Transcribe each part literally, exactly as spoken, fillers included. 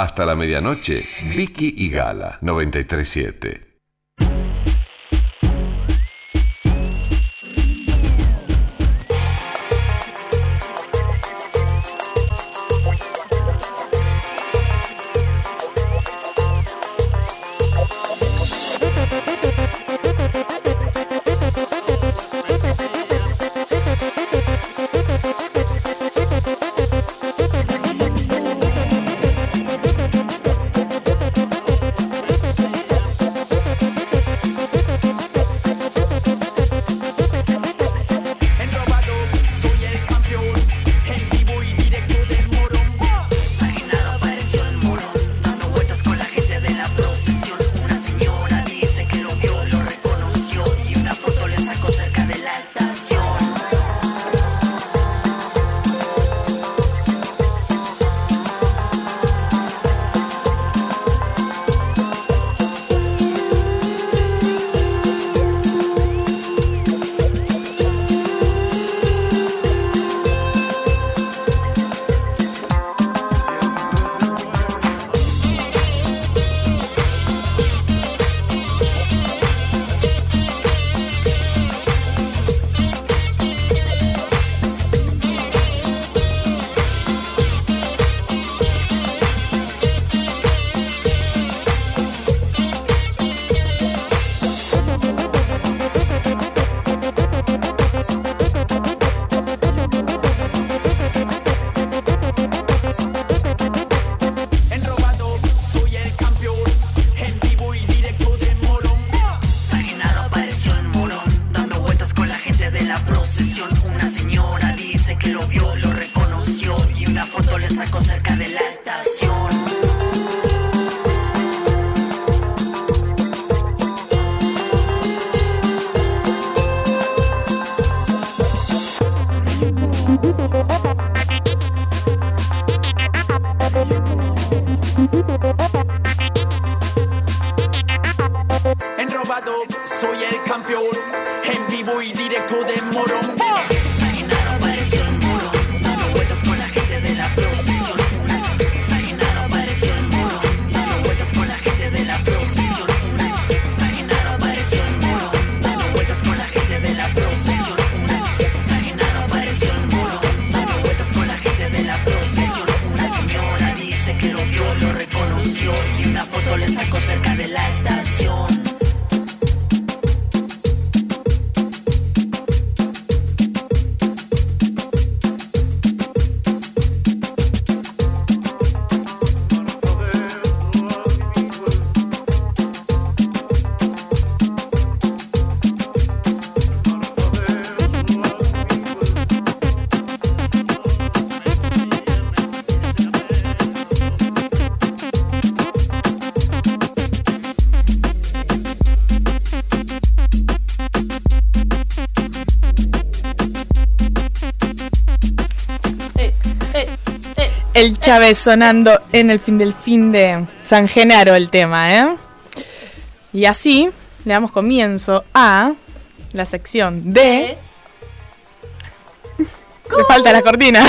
Hasta la medianoche, Vicky y Gala, noventa y tres punto siete. El Chávez sonando en el fin del fin de San Genaro el tema, ¿eh? Y así le damos comienzo a la sección de... Le falta la cortina.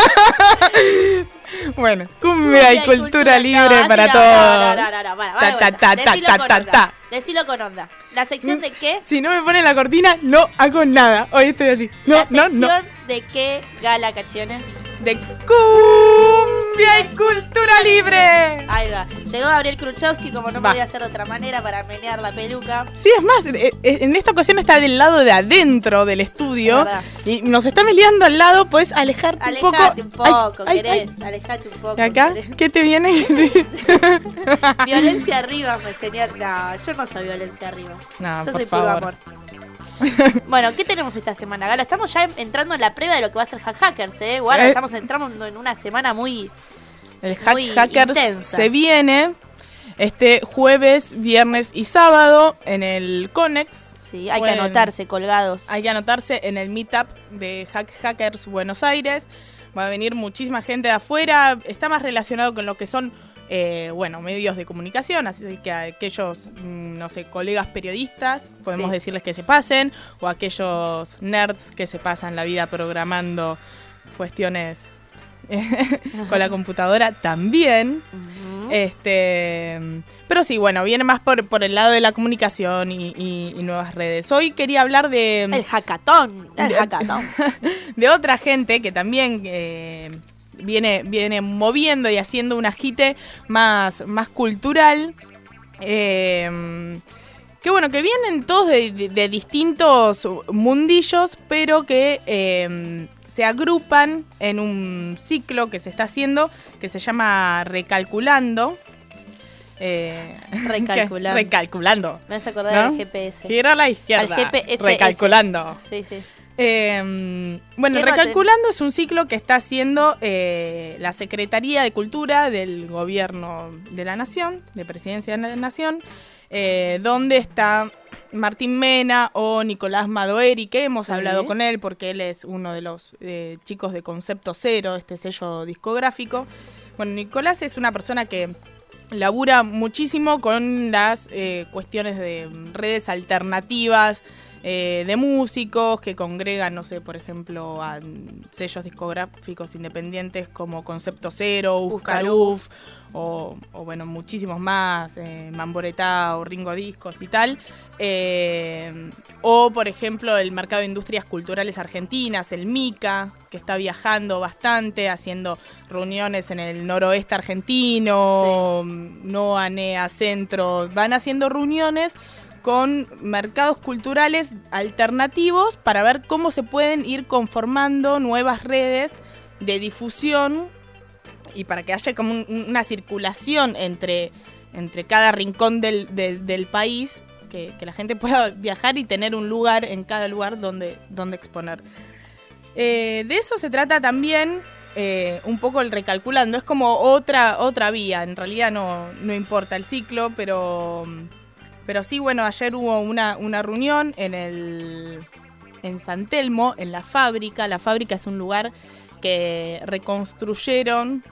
Bueno, cumbia y cultura libre para todos. Ta ta ta ta ta ta ta. Decilo con onda. ¿La sección de qué? Si no me ponen la cortina, no hago nada. Hoy estoy así. No, ¿La no, sección no. de qué, Gala Cachione? De cumbia y cultura libre. Ahí va. Llegó Gabriel Kruchowski, como no Va. podía ser de otra manera, para menear la peluca. Sí, es más, eh, eh, en esta ocasión está del lado de adentro del estudio. Verdad. Y nos está meleando al lado, puedes alejarte, Alejate un un poco. poco, Ay, ay, querés. ay. Alejate un poco. ¿Y acá? querés. ¿Qué te viene? Violencia arriba me enseñaron. No, yo no soy violencia arriba. No, yo por soy puro favor. amor. Bueno, ¿qué tenemos esta semana, Gala? Estamos ya entrando en la previa de lo que va a ser Hack Hackers, ¿eh? Guarda, Eh. estamos entrando en una semana muy... El Hack Muy Hackers intensa. se viene este jueves, viernes y sábado en el Conex. Sí, hay Pueden- que anotarse colgados. Hay que anotarse en el meetup de Hack Hackers Buenos Aires. Va a venir muchísima gente de afuera. Está más relacionado con lo que son, eh, bueno, medios de comunicación. Así que a aquellos, mm, no sé, colegas periodistas, podemos Sí. decirles que se pasen. O aquellos nerds que se pasan la vida programando cuestiones con la computadora también. Ujú. Este, pero sí, bueno, viene más por, por el lado de la comunicación y, y, y nuevas redes. Hoy quería hablar de... El hackathon, el de, hackathon. De otra gente que también eh, viene, viene moviendo y haciendo un agite más, más cultural. Eh, que bueno, que vienen todos de, de, de distintos mundillos, pero que... Eh, se agrupan en un ciclo que se está haciendo que se llama Recalculando. Eh, Recalculando. Recalculando. Me vas a acordar ¿no? del G P S. Girar a la izquierda. Al G P S. Recalculando. Sí, sí. Eh, bueno, ¿Qué Recalculando es un ciclo que está haciendo eh, la Secretaría de Cultura del Gobierno de la Nación, de Presidencia de la Nación, eh, donde está Martín Mena o Nicolás Madoeri, que hemos Sí. hablado con él porque él es uno de los eh, chicos de Concepto Cero, este sello discográfico. Bueno, Nicolás es una persona que labura muchísimo con las eh, cuestiones de redes alternativas, eh, de músicos que congregan, no sé, por ejemplo, a sellos discográficos independientes como Concepto Cero, Uscaruf, o, o bueno, muchísimos más, eh, Mamboretá o Ringo Discos y tal. Eh, o, por ejemplo, el mercado de industrias culturales argentinas, el MICA, que está viajando bastante, haciendo reuniones en el noroeste argentino, sí. NOA, NEA, Centro, van haciendo reuniones con mercados culturales alternativos para ver cómo se pueden ir conformando nuevas redes de difusión y para que haya como un, una circulación entre, entre cada rincón del, de, del país, que, que la gente pueda viajar y tener un lugar en cada lugar donde, donde exponer. Eh, de eso se trata también eh, un poco el Recalculando. Es como otra, otra vía. En realidad no, no importa el ciclo, pero... Pero sí, bueno, ayer hubo una, una reunión en el en San Telmo, en la fábrica. La fábrica es un lugar que reconstruyeron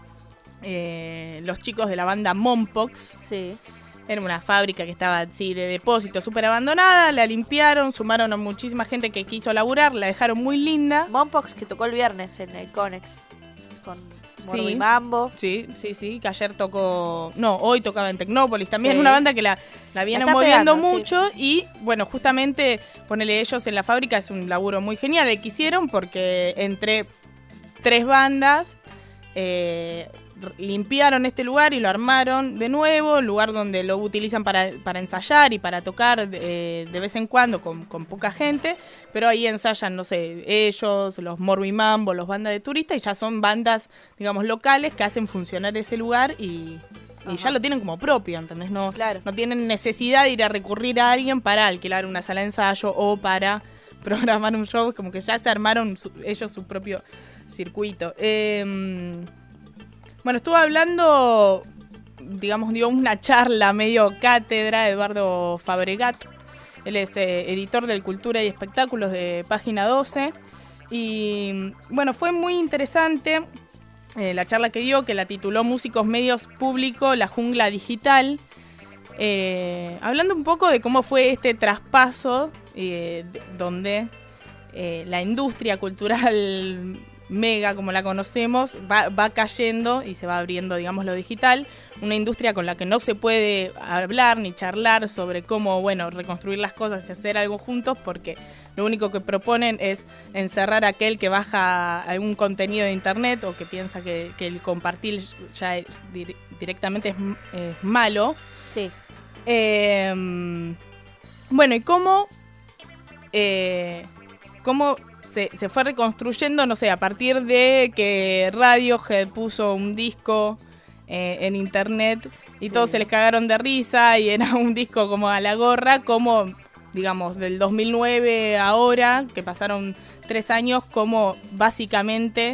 eh, los chicos de la banda Mompox. Sí. Era una fábrica que estaba así de depósito, súper abandonada. La limpiaron, sumaron a muchísima gente que quiso laburar, la dejaron muy linda. Mompox que tocó el viernes en el Conex con Morbo Sí. y Mambo. Sí, sí, sí, que ayer tocó, no, hoy tocaba en Tecnópolis, también Sí. una banda que la, la vienen está moviendo pegando, mucho y bueno, justamente ponele ellos en la fábrica es un laburo muy genial el que hicieron porque entre tres bandas eh, limpiaron este lugar y lo armaron de nuevo, lugar donde lo utilizan para, para ensayar y para tocar eh, de vez en cuando con, con poca gente, pero ahí ensayan, no sé, ellos, los Morbo y Mambo, los bandas de turistas, y ya son bandas, digamos, locales que hacen funcionar ese lugar y, y ya lo tienen como propio, ¿entendés? No, Claro. no tienen necesidad de ir a recurrir a alguien para alquilar una sala de ensayo o para programar un show, como que ya se armaron su- ellos su propio circuito. Eh, Bueno, estuvo hablando, digamos, dio una charla medio cátedra Eduardo Fabregat. Él es eh, editor del Cultura y Espectáculos de Página doce. Y bueno, fue muy interesante eh, la charla que dio, que la tituló Músicos, Medios Público, la Jungla Digital. Eh, hablando un poco de cómo fue este traspaso, eh, de- donde eh, la industria cultural mega, como la conocemos, va, va cayendo y se va abriendo, digamos, lo digital. Una industria con la que no se puede hablar ni charlar sobre cómo, bueno, reconstruir las cosas y hacer algo juntos, porque lo único que proponen es encerrar a aquel que baja algún contenido de internet o que piensa que, que el compartir ya es dir- directamente es, es malo. Sí. Eh, bueno, y cómo, eh, cómo se, se fue reconstruyendo, no sé, a partir de que Radiohead puso un disco eh, en internet y Sí. todos se les cagaron de risa y era un disco como a la gorra, como, digamos, del dos mil nueve a ahora, que pasaron tres años, como básicamente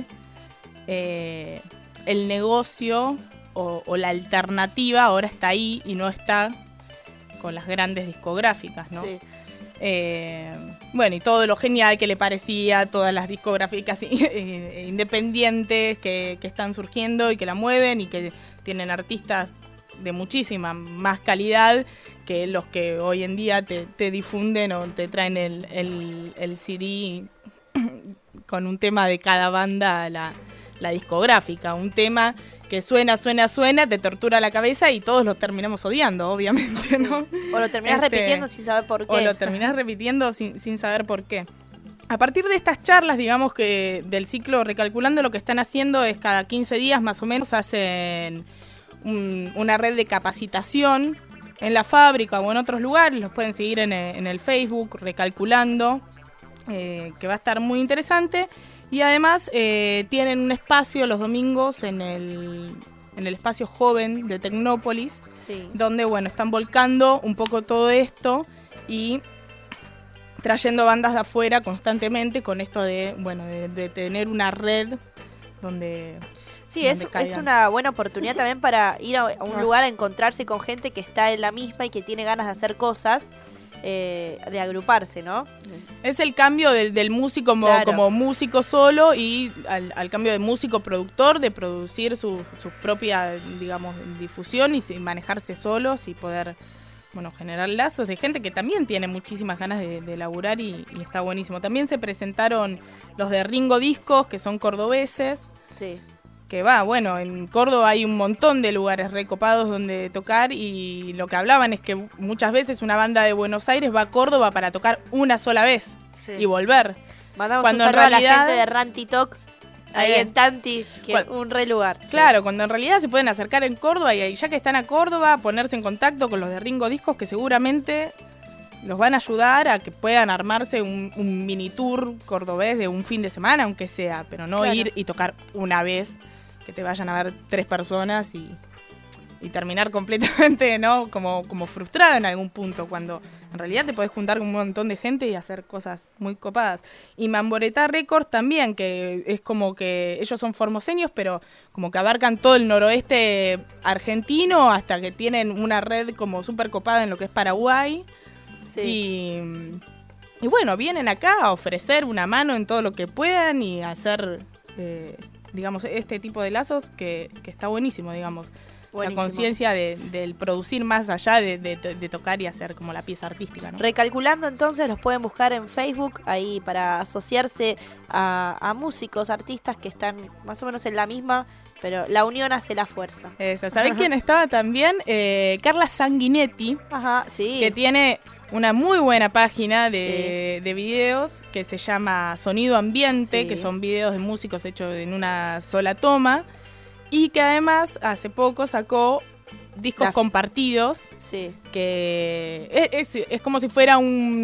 eh, el negocio o, o la alternativa ahora está ahí y no está con las grandes discográficas, ¿no? Sí. Eh, bueno, y todo lo genial que le parecía, todas las discográficas eh, independientes que, que están surgiendo y que la mueven y que tienen artistas de muchísima más calidad que los que hoy en día te, te difunden o te traen el, el, el C D con un tema de cada banda a la, la discográfica. Un tema que suena, suena, suena, te tortura la cabeza y todos lo terminamos odiando, obviamente, ¿no? O lo terminás Este, repitiendo sin saber por qué. O lo terminás repitiendo sin, sin saber por qué. A partir de estas charlas, digamos que del ciclo Recalculando, lo que están haciendo es cada quince días más o menos hacen un, una red de capacitación en la fábrica o en otros lugares. Los pueden seguir en el, en el Facebook, Recalculando, eh, que va a estar muy interesante. Y además eh, tienen un espacio los domingos en el, en el espacio joven de Tecnópolis, Sí. donde bueno, están volcando un poco todo esto y trayendo bandas de afuera constantemente con esto de, bueno, de, de tener una red donde... Sí, es, donde es caigan. una buena oportunidad también para ir a, a un lugar a encontrarse con gente que está en la misma y que tiene ganas de hacer cosas, eh, de agruparse, ¿no? Es el cambio del, del músico como, Claro. como músico solo y al, al cambio de músico productor, de producir su, su propia, digamos, difusión y si- manejarse solos y poder, bueno, generar lazos de gente que también tiene muchísimas ganas de, de laburar y, y está buenísimo. También se presentaron los de Ringo Discos, que son cordobeses, Sí. que va, bueno, en Córdoba hay un montón de lugares recopados donde tocar y lo que hablaban es que muchas veces una banda de Buenos Aires va a Córdoba para tocar una sola vez Sí. y volver. Mandamos Cuando un en saludo a la realidad- gente de Ranty Talk, ahí Eh, en Tanti, que cual- un re lugar. Claro, cuando en realidad se pueden acercar en Córdoba y ahí, ya que están a Córdoba, ponerse en contacto con los de Ringo Discos que seguramente los van a ayudar a que puedan armarse un, un mini tour cordobés de un fin de semana, aunque sea, pero no Claro. ir y tocar una vez, que te vayan a ver tres personas y, y terminar completamente, ¿no? Como, como frustrado en algún punto, cuando en realidad te podés juntar con un montón de gente y hacer cosas muy copadas. Y Mamboreta Records también, que es como que ellos son formoseños, pero como que abarcan todo el noroeste argentino hasta que tienen una red como súper copada en lo que es Paraguay. Sí. Y, y bueno, vienen acá a ofrecer una mano en todo lo que puedan y a hacer, eh, digamos, este tipo de lazos que, que está buenísimo, digamos. Buenísimo. La conciencia de, del producir más allá de, de- de tocar y hacer como la pieza artística, ¿no? Recalculando, entonces, los pueden buscar en Facebook, ahí para asociarse a, a músicos, artistas que están más o menos en la misma, pero la unión hace la fuerza. Esa. ¿Sabés quién estaba también? Eh, Carla Sanguinetti, Ajá, sí. que tiene una muy buena página de, de videos que se llama Sonido Ambiente, Sí. que son videos de músicos hechos en una sola toma, y que además hace poco sacó discos La- compartidos, Sí. que es, es- es como si fuera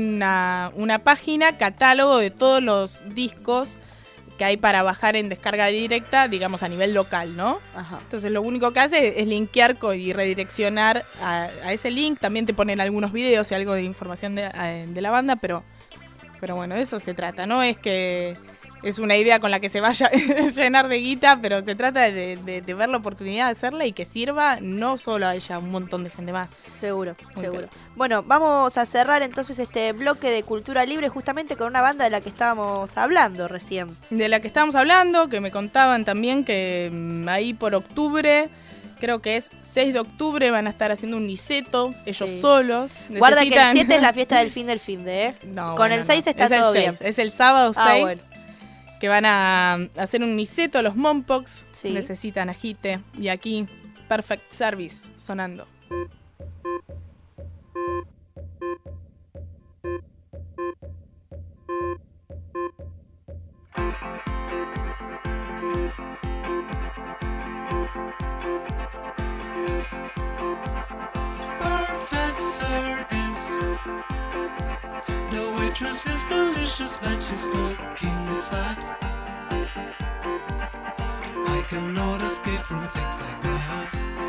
una, una página, catálogo de todos los discos que hay para bajar en descarga directa, digamos a nivel local, ¿no? Ajá. Entonces lo único que hace es linkear co- y redireccionar a, a ese link. También te ponen algunos videos y algo de información de, a- de la banda, pero, pero bueno, de eso se trata. No es que es una idea con la que se vaya a llenar de guita, pero se trata de, de- de ver la oportunidad de hacerla y que sirva no solo a ella, a un montón de gente más. Seguro, Muy seguro. claro. Bueno, vamos a cerrar entonces este bloque de cultura libre justamente con una banda de la que estábamos hablando recién. De la que estábamos hablando, que me contaban también que mm, ahí por octubre, creo que es seis de octubre, van a estar haciendo un niceto, ellos Sí. solos. Guarda que el Necesitan- siete es la fiesta del fin del fin de, ¿eh? No, Con bueno, el seis no. está Es el todo seis, bien. Es el sábado Ah, seis, bueno. que van a hacer un niceto los Mompox. Sí. Necesitan agite. Y aquí, Perfect Service sonando. Perfect service. The waitress is delicious, but she's looking sad. I cannot escape from things like that.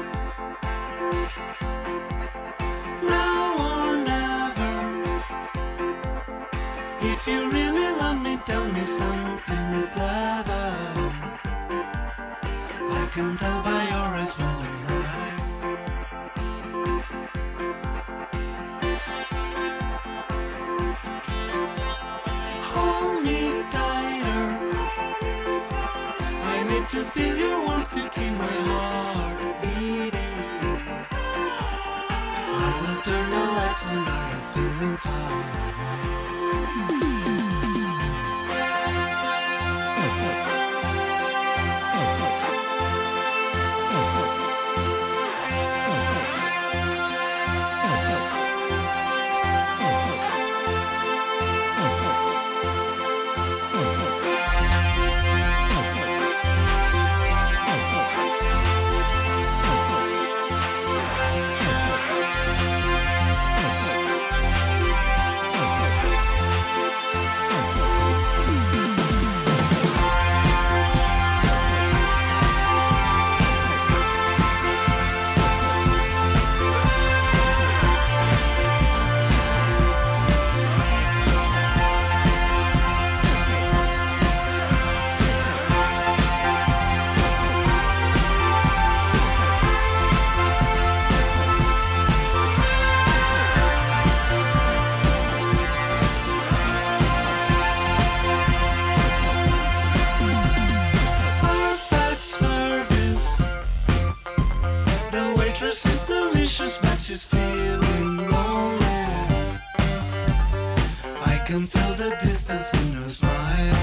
Now or never. If you really love me, tell me something clever. I can tell by your eyes when you lie. Hold me tighter. I need to feel your warmth to keep my heart beating. I will turn the lights on now you're feeling fine. she's feeling lonely. I can feel the distance in her smile.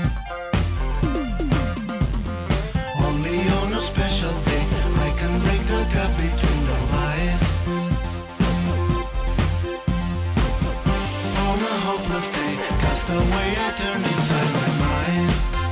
Only on a special day I can break the gap between the lies. On a hopeless day, cast away, I turn inside my mind.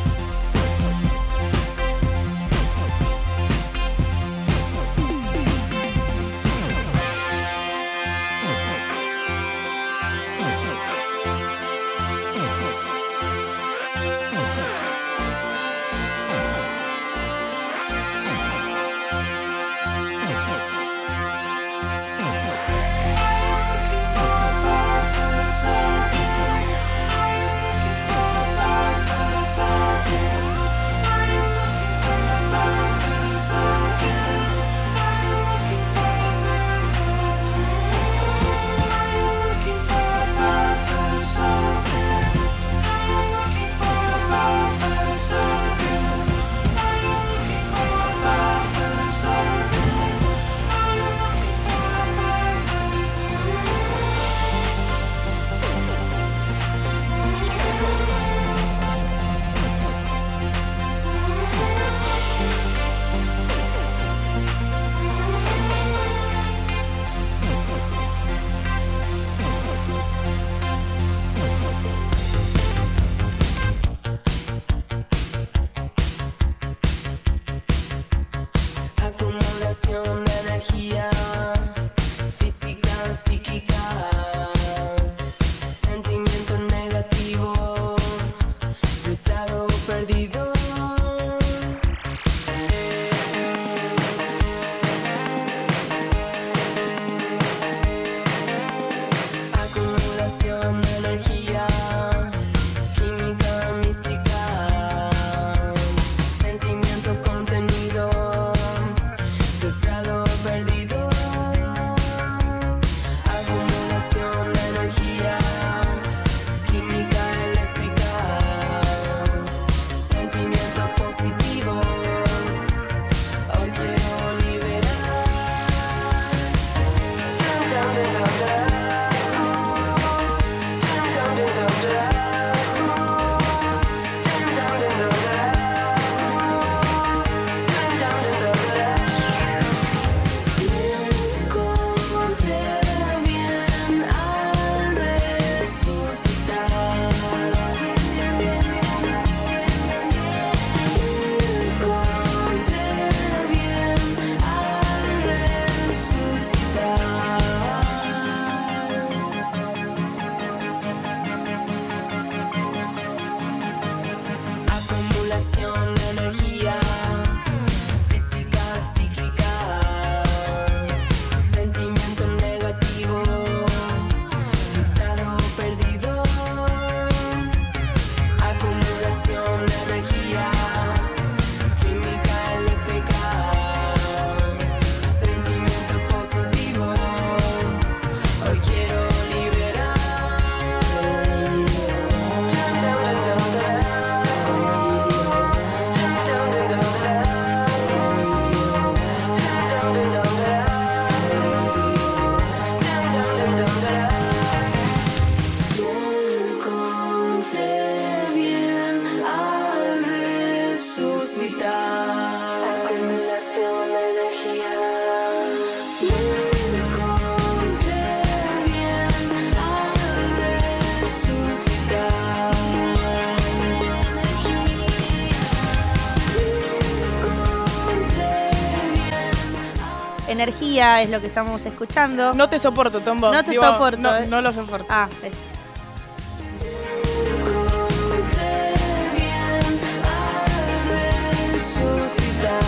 Acumulación de energía física, psíquica, sentimiento negativo, frustrado, perdido. Acumulación de energía química, mística, sentimiento contenido, frustrado, perdido. Acumulación de energía química, eléctrica, sentimiento positivo. Hoy quiero liberar. Dun, dun, dun, dun, dun. Dun, dun, dun, dun, dun. Dun, dun, dun, dun, dun. Dun, dun, dun, dun, dun. Encontré bien al resucitar. Encontré bien al resucitar. Acumulación de energía física, psíquica, sentimiento negativo, frustrado, perdido. Acumulación de energía química, eléctrica, sentimiento positivo. Hoy quiero liberar. Dun, dun, dun, dun, dun. Dun, dun, dun, dun, dun. Dun, dun, dun, dun, dun. Dun, dun, dun, dun, dun. Encontré bien al resucitar. Acumulación de energía. Encontré bien al resucitar. Energía es lo que estamos escuchando. No te soporto, Tombo. No te Digo, soporto, No, eh. no lo soporto. Ah, eso. Encontré bien al resucitar.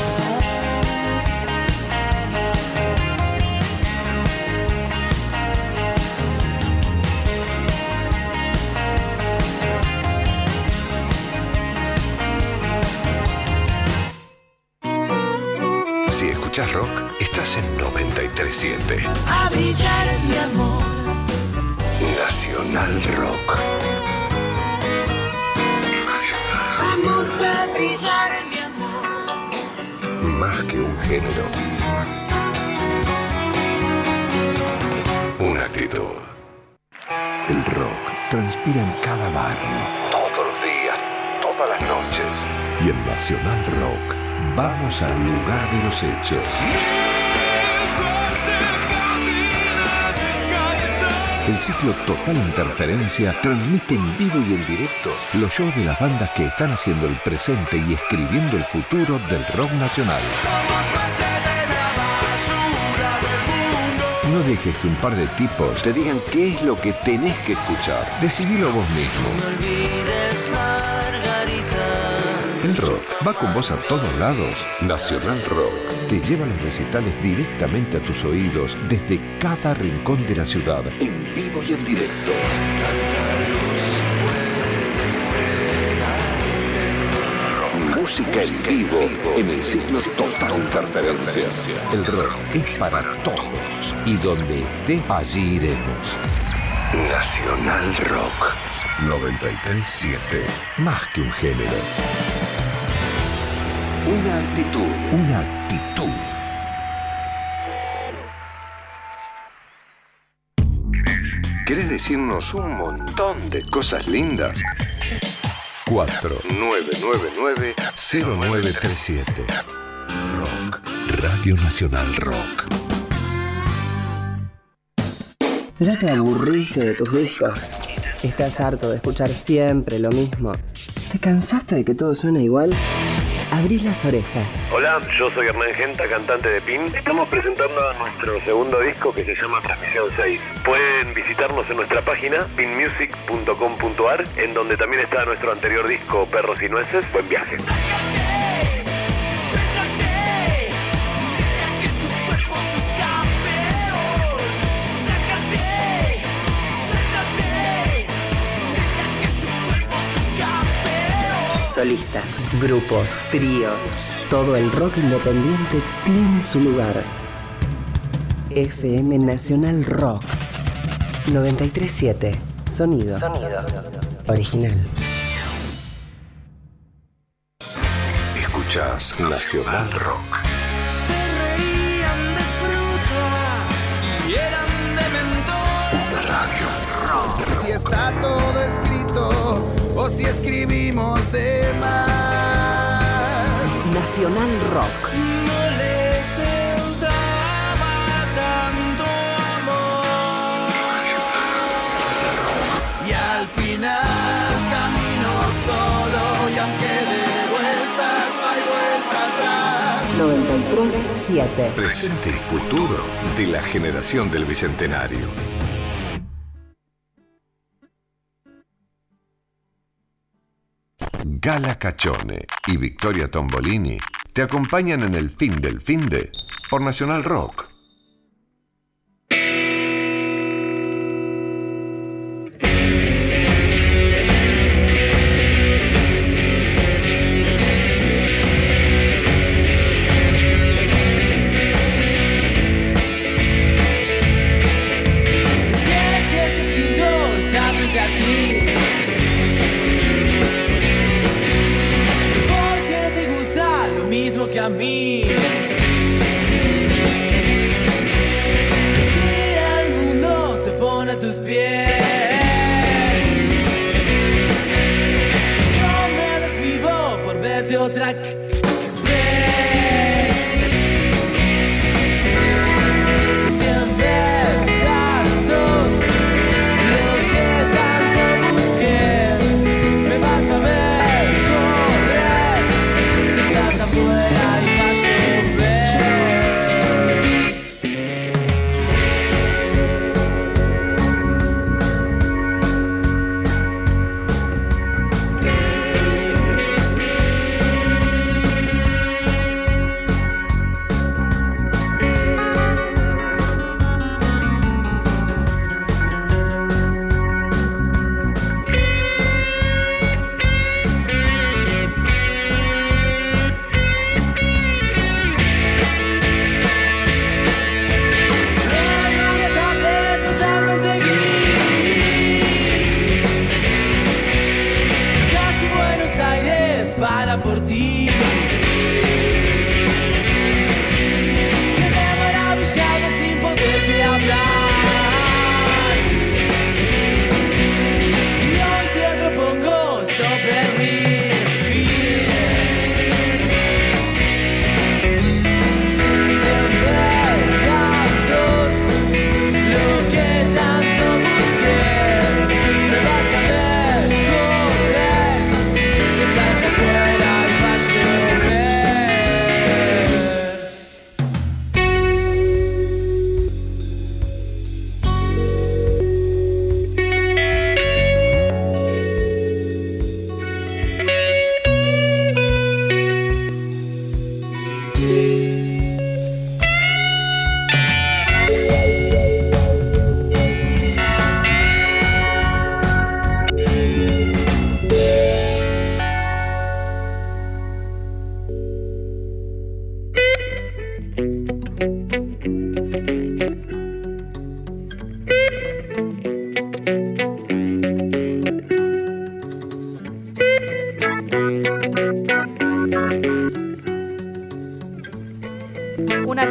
Si escuchas rock, estás en noventa y tres siete. A brillar, mi amor. Nacional Rock. Vamos a brillar, mi amor. Más que un género, actitud. El rock transpira en cada barrio, Todos los días, todas las noches. y en Nacional Rock vamos al lugar de los hechos. El ciclo Total Interferencia transmite en vivo y en directo los shows de las bandas que están haciendo el presente y escribiendo el futuro del rock nacional. No dejes que un par de tipos te digan qué es lo que tenés que escuchar. Decidilo vos mismo. El rock va con vos a todos lados. Nacional Rock te lleva los recitales directamente a tus oídos desde cada rincón de la ciudad, en vivo y en directo. Música en vivo en el ciclo Total Interferencia. El rock es para todos y donde esté, allí iremos. Nacional Rock noventa y tres siete. Más que un género. Una actitud. Una actitud. ¿Querés decirnos un montón de cosas lindas? cuatro nueve nueve nueve cero nueve tres siete. Rock. Radio Nacional Rock. ¿Ya te aburriste de tus discos? ¿Estás harto de escuchar siempre lo mismo? ¿Te cansaste de que todo suena igual? Abrís las orejas. Hola, yo soy Hernán Genta, cantante de P I N. Estamos presentando nuestro segundo disco que se llama Transmisión seis. Pueden visitarnos en nuestra página pin music punto com punto a r, en donde también está nuestro anterior disco Perros y Nueces. Buen viaje. Solistas, grupos, tríos. Todo el rock independiente tiene su lugar. F M Nacional Rock noventa y tres siete. Sonido. Sonido. Original. Escuchás Nacional Rock. Se reían de fruta y eran de mentón. Una radio. Si está todo escrito o si escribimos de más. Nacional Rock. No les entraba tanto amor. Y al final camino solo y aunque de vueltas no hay vuelta atrás. noventa y tres siete. Presente y futuro de la generación del Bicentenario. Gala Cachone y Victoria Tombolini te acompañan en el fin del finde por Nacional Rock. Que a mí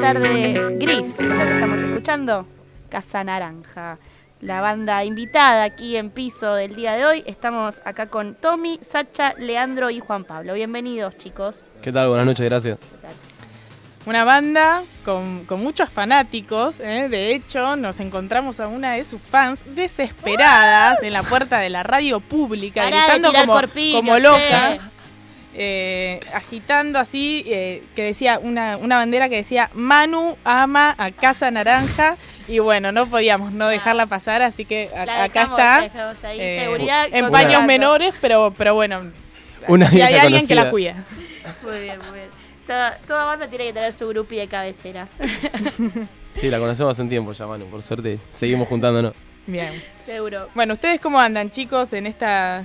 tarde gris, es lo que estamos escuchando. Casa Naranja, la banda invitada aquí en Piso del día de hoy. Estamos acá con Tommy, Sacha, Leandro y Juan Pablo. Bienvenidos, chicos. ¿Qué tal? Buenas noches, gracias. ¿Qué tal? Una banda con, con muchos fanáticos, ¿eh? De hecho, nos encontramos a una de sus fans desesperadas en la puerta de la radio pública, Pará de gritando tirar como, corpiños, como loca, che. eh, agitando así, eh, que decía una, una bandera que decía Manu ama a Casa Naranja, y bueno, no podíamos no dejarla pasar, así que a- La acá dejamos, está, la dejamos ahí. eh, Seguridad en controlando. paños menores, pero, pero bueno, Una y hay vieja alguien que la conocida. cuida. Muy bien, muy bien. Toda, toda banda tiene que tener su grupi de cabecera. Sí, la conocemos hace un tiempo ya, Manu. Por suerte, seguimos juntándonos. Bien. Seguro. Bueno, ¿ustedes cómo andan, chicos, en esta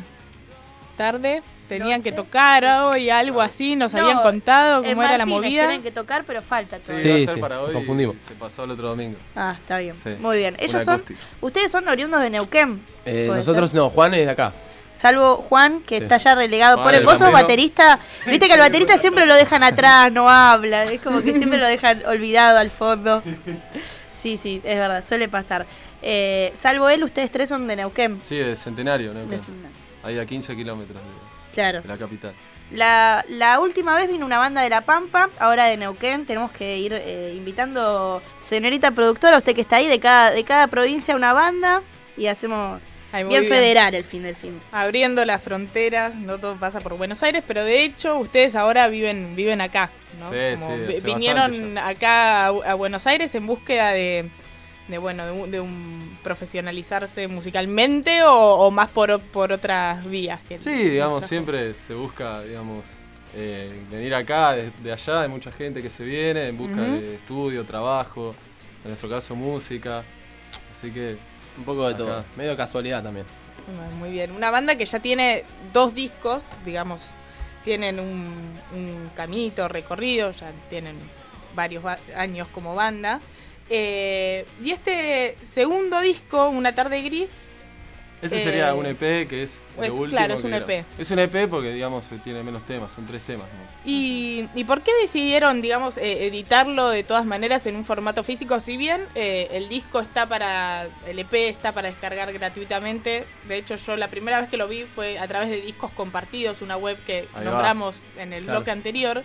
tarde? ¿Tenían que Noche. tocar hoy, algo así? ¿Nos No, habían contado En cómo era la Martínez movida? tienen que tocar, pero falta Sí, todo. Sí, iba a ser sí, para hoy, confundimos. Se pasó el otro domingo. Ah, está bien. Sí. Muy bien. Ellos Un son, acústico. ustedes son oriundos de Neuquén. Eh, ¿Puede nosotros ser? no, Juan es de acá. Salvo Juan, que Sí. está ya relegado. Juan, Por el, el vos sos campero. baterista. Viste que el baterista siempre lo dejan atrás, no habla. Es como que siempre lo dejan olvidado al fondo. Sí, sí, es verdad, suele pasar. Eh, salvo él, ustedes tres son de Neuquén. Sí, de Centenario, ¿no? De Acá. Centenario. Ahí a quince kilómetros de, Claro. de la capital. La, la última vez vino una banda de La Pampa, ahora de Neuquén. Tenemos que ir eh, invitando, señorita productora, usted que está ahí, de cada, de cada provincia una banda y hacemos Ay, muy bien federal el fin del fin. Abriendo las fronteras, no todo pasa por Buenos Aires, pero de hecho ustedes ahora viven viven acá, ¿no? Sí, Como sí, vi- hace vinieron bastante acá a, a Buenos Aires en búsqueda de, de bueno, de un, de un profesionalizarse musicalmente o, o más por, o- por otras vías. Que Sí, digamos, siempre se busca, digamos, eh, venir acá, de, de allá, hay mucha gente que se viene en busca Ujú. de estudio, trabajo, en nuestro caso música, así que Un poco de Acá. todo. Medio casualidad también. Bueno, muy bien. Una banda que ya tiene dos discos, digamos, tienen un, un caminito recorrido, ya tienen varios ba- años como banda. Eh, y este segundo disco, Una tarde gris, ese Eh, sería un E P que es lo es- último claro, es que un grabamos. E P. Es un E P porque, digamos, tiene menos temas, son tres temas, ¿no? ¿y, y por qué decidieron, digamos, eh, editarlo de todas maneras en un formato físico? Si bien eh, el disco está para, el E P está para descargar gratuitamente, de hecho yo la primera vez que lo vi fue a través de Discos Compartidos, una web que Ahí va. nombramos en el Claro. bloque anterior.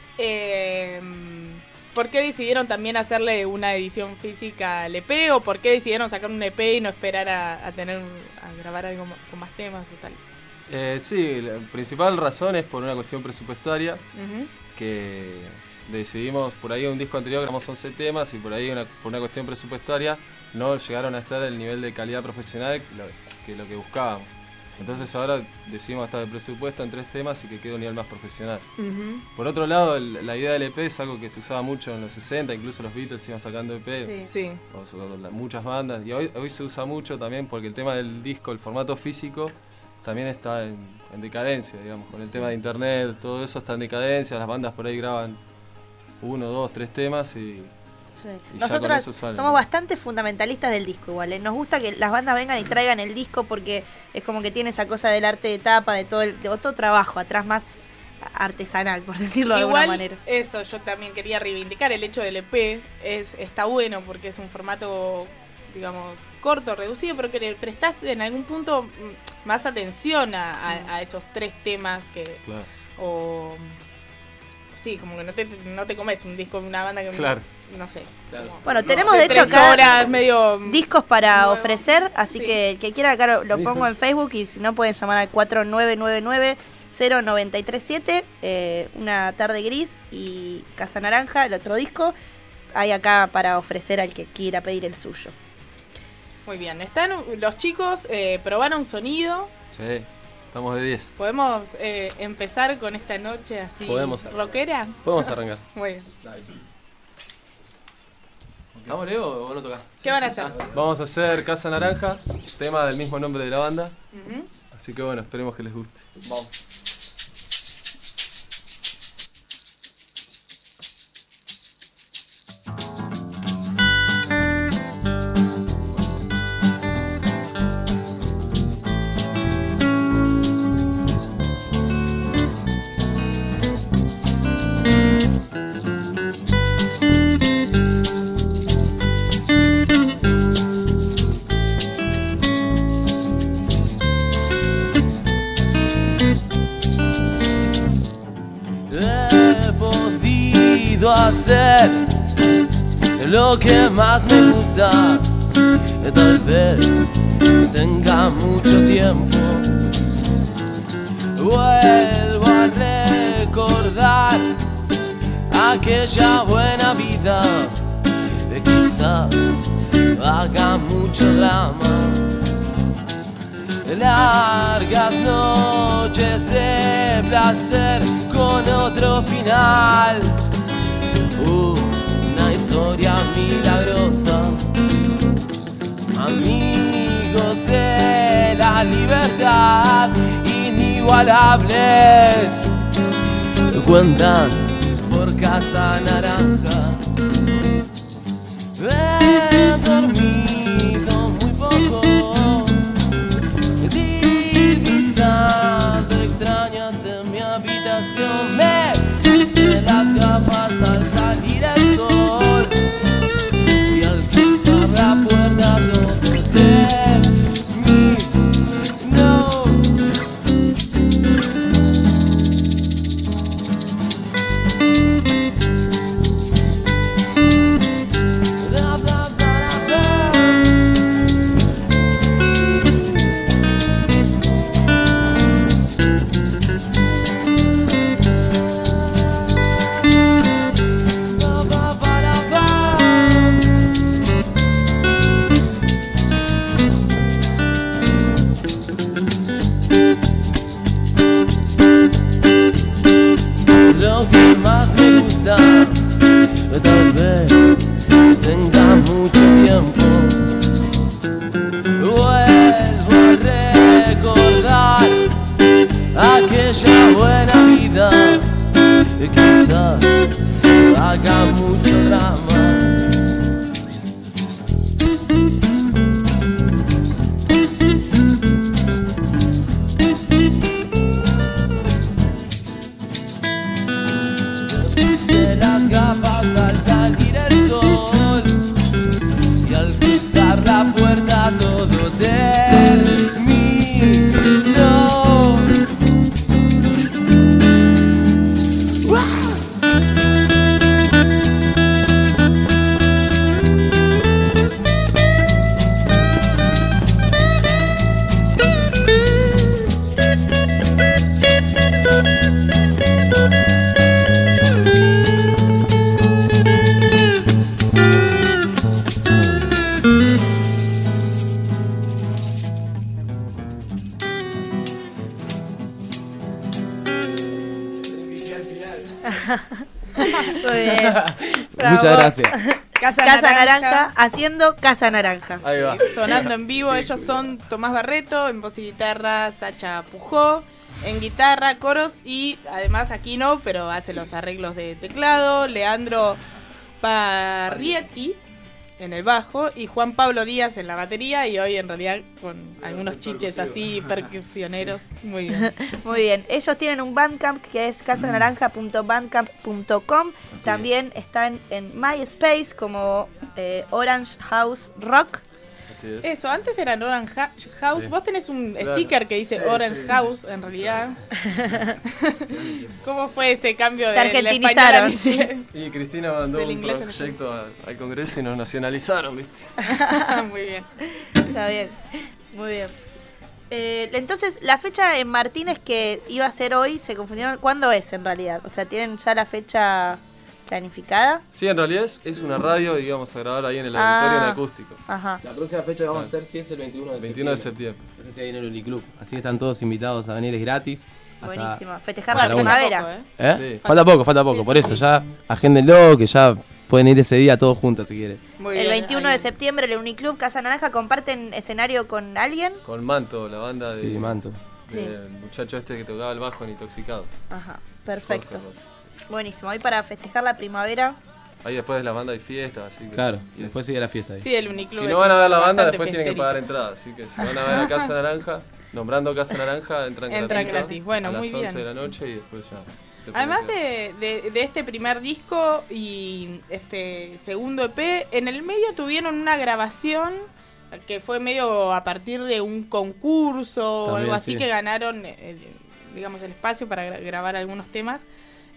Eh, ¿Por qué decidieron también hacerle una edición física al E P o por qué decidieron sacar un E P y no esperar a, a tener a grabar algo mo- con más temas y tal? Eh, sí, la principal razón es por una cuestión presupuestaria, Ujú. que decidimos, por ahí un disco anterior grabamos once temas y por ahí una, por una cuestión presupuestaria no llegaron a estar al nivel de calidad profesional que lo que, lo que buscábamos. Entonces ahora decidimos gastar el presupuesto en tres temas y que quede un nivel más profesional. Ujú. Por otro lado, el- la idea del E P es algo que se usaba mucho en los sesenta, incluso los Beatles iban sacando E P, Sí. Sí. o- o la- muchas bandas, y hoy, hoy se usa mucho también porque el tema del disco, el formato físico, también está en, en decadencia, digamos, con el tema de internet, todo eso está en decadencia, las bandas por ahí graban uno, dos, tres temas y... Sí. Y ya con Nosotros eso sale. somos bastante fundamentalistas del disco igual. ¿eh? Nos gusta que las bandas vengan y traigan el disco porque es como que tiene esa cosa del arte de tapa, de todo el de otro trabajo atrás más artesanal, por decirlo de Igual, alguna manera. eso yo también quería reivindicar, el hecho del E P es, está bueno porque es un formato, digamos, corto, reducido, pero que le prestás en algún punto mm, más atención a, a- a esos tres temas que... Claro. O... Sí, como que no te, no te comes un disco de una banda que... Claro. No sé. Claro. como- Bueno, tenemos de de hecho tres acá horas, medio... discos para nuevo. ofrecer, así Sí. que el que quiera acá lo, lo pongo en Facebook y si no pueden llamar al cuatro nueve nueve nueve cero nueve tres siete, eh, Una tarde gris y Casa Naranja, el otro disco, hay acá para ofrecer al que quiera pedir el suyo. Muy bien, están los chicos, eh, probaron sonido. Sí, estamos de diez. ¿Podemos eh, empezar con esta noche así Podemos. rockera? Podemos arrancar. Muy bien. ¿Estamos, Leo, o vos no tocás? ¿Qué van a hacer? Vamos a hacer Casa Naranja, tema del mismo nombre de la banda, Ujú. así que bueno, esperemos que les guste. Vamos. Thank Lo que más me gusta, tal vez tenga mucho tiempo. Vuelvo a recordar aquella buena vida, que quizás haga mucho drama. Largas noches de placer con otro final. Una historia milagrosa. Amigos de la libertad, inigualables, cuentan por Casa Naranja. He dormido muy poco, divisando extrañas en mi habitación. Me puse las gafas al salir el sol y al cruzar la puerta todo terminó. Lo que más me gusta, tal vez tenga mucho tiempo. Vuelvo a recordar aquella buena vida, que quizás haga mucho drama. Puse las gafas al salir el sol y al cruzar la puerta todo terminó. Muy bien. Bravo. Muchas gracias. Casa, Casa Naranja. Naranja, haciendo Casa Naranja. Ahí va. Sí, sonando en vivo. Ellos son Tomás Barreto, en voz y guitarra Sacha Pujó, en guitarra, coros y además aquí no, pero hace los arreglos de teclado. Leandro Parrietti en el bajo y Juan Pablo Díaz en la batería, y hoy en realidad con algunos chiches así percusioneros. Muy bien. Muy bien. Ellos tienen un Bandcamp que es casanaranja punto bandcamp punto com. También están en MySpace como eh, Orange House Rock. Así es. Eso, antes eran Orange Ha- House. Sí. Vos tenés un Claro. sticker que dice Sí, Orange sí. House, en realidad. ¿Cómo fue ese cambio Se de argentinizaron, del español al inglés? Y Cristina mandó Del un inglés al proyecto al, al Congreso y nos nacionalizaron, ¿viste? Muy bien. Está bien. Muy bien. Eh, entonces, la fecha en Martínez que iba a ser hoy, se confundieron. ¿Cuándo es en realidad? O sea, ¿tienen ya la fecha planificada? Sí, en realidad es, es una radio y íbamos a grabar ahí en el Ah. auditorio en acústico. Ajá. La próxima fecha que vamos a hacer sí es el veintiuno de veintiuno de septiembre. septiembre. Eso sí, ahí en el Uniclub. Así que están todos invitados a venir, es gratis. Hasta- Buenísimo. Festejar hasta la una. primavera. Poco, ¿eh? ¿Eh? Sí. Falta poco, falta poco. Sí, Por sí, eso, sí. ya agéndenlo, que ya pueden ir ese día todos juntos si quieren. Muy El bien, veintiuno ahí. de septiembre, el Uniclub Casa Naranja, ¿comparten escenario con alguien? Con Manto, la banda de, Sí, Manto. Sí. del muchacho este que tocaba el bajo en Intoxicados. Ajá. Perfecto. Jorge Rosa. Buenísimo. Hoy para festejar la primavera. Ahí después de la banda hay fiesta, así que... Claro, y después sigue la fiesta ahí. Sí, el Uniclub. Si es no van a ver la banda, bastante después tienen que festerito. pagar entrada. Así que si van a ver a Casa Naranja, nombrando Casa Naranja, entran, Entran gratuito gratis. Bueno, a las muy once bien. de la noche y después ya. se pueden Además quedar. de, de- de este primer disco y este segundo E P, en el medio tuvieron una grabación que fue medio a partir de un concurso o También, algo así sí. que ganaron, eh, digamos, el espacio para gra- grabar algunos temas.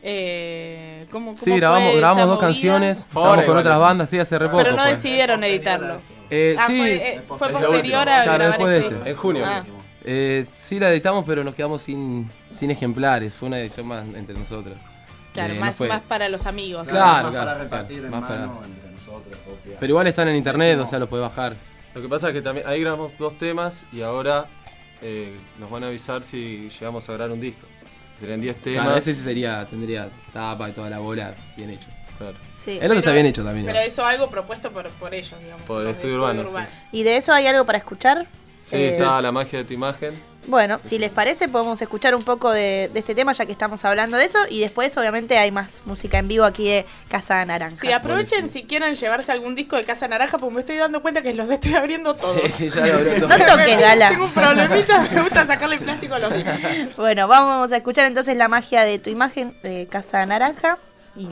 Eh, ¿cómo, cómo Sí, fue grabamos, esa grabamos dos movida? canciones, Fue estábamos ahora con igual otras eso. bandas, sí, hace re poco. Pero no fue. decidieron editarlo. Eh, Ah, sí, fue, eh, fue Es la posterior última. a Claro, grabar después de este. este. En junio. Ah. eh, sí la editamos, pero nos quedamos sin, sin ejemplares. Fue una edición más entre nosotros. Claro, Eh, no más, fue- más para los amigos. Claro, más claro, para repartir claro, en más para- mano entre nosotros. copiar. Pero igual están en internet, Hicimos- o sea, los podés bajar. Lo que pasa es que también ahí grabamos dos temas y ahora eh, nos van a avisar si llegamos a grabar un disco. Serían diez temas. Claro, ese sí sería, tendría tapa y toda la bola bien hecho. Claro. Sí. El otro está bien hecho también. Pero ¿no? eso algo propuesto por, por ellos, digamos. Por el por estudio urbano, ¿Y de eso hay algo para escuchar? Sí, Eh, está La magia de tu imagen. Bueno, si les parece, podemos escuchar un poco de, de este tema, ya que estamos hablando de eso. Y después, obviamente, hay más música en vivo aquí de Casa Naranja. Sí, aprovechen si quieren llevarse algún disco de Casa Naranja, porque me estoy dando cuenta que los estoy abriendo todos. Sí, sí, ya lo abrió todo. No toques, Gala. Tengo un problemita, me gusta sacarle plástico a los discos. Bueno, vamos a escuchar entonces La magia de tu imagen de Casa Naranja. Y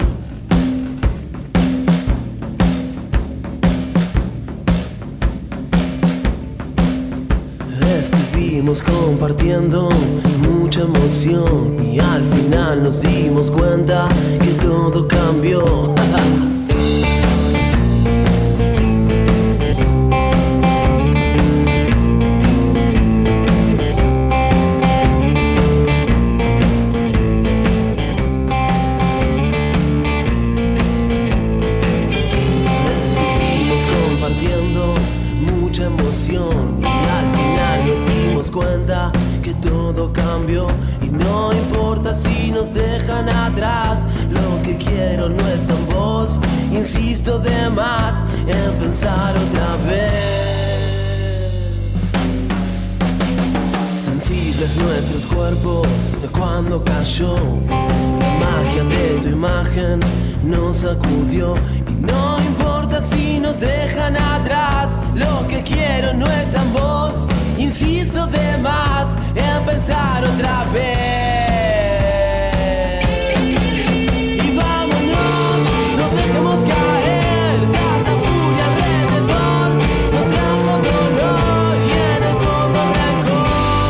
Estuvimos compartiendo mucha emoción y al final nos dimos cuenta que todo cambió. Estuvimos compartiendo mucha emoción y al final nos dimos cuenta que todo cambió y no importa si nos dejan atrás. Lo que quiero no está en vos, insisto de más en pensar otra vez. Sensibles nuestros cuerpos de cuando cayó la magia de tu imagen nos sacudió y no importa si nos dejan atrás. Lo que quiero no está en vos, insisto de más en pensar otra vez. Y vámonos, no dejemos caer tanta furia alrededor, nos trajo dolor y en el fondo rencor.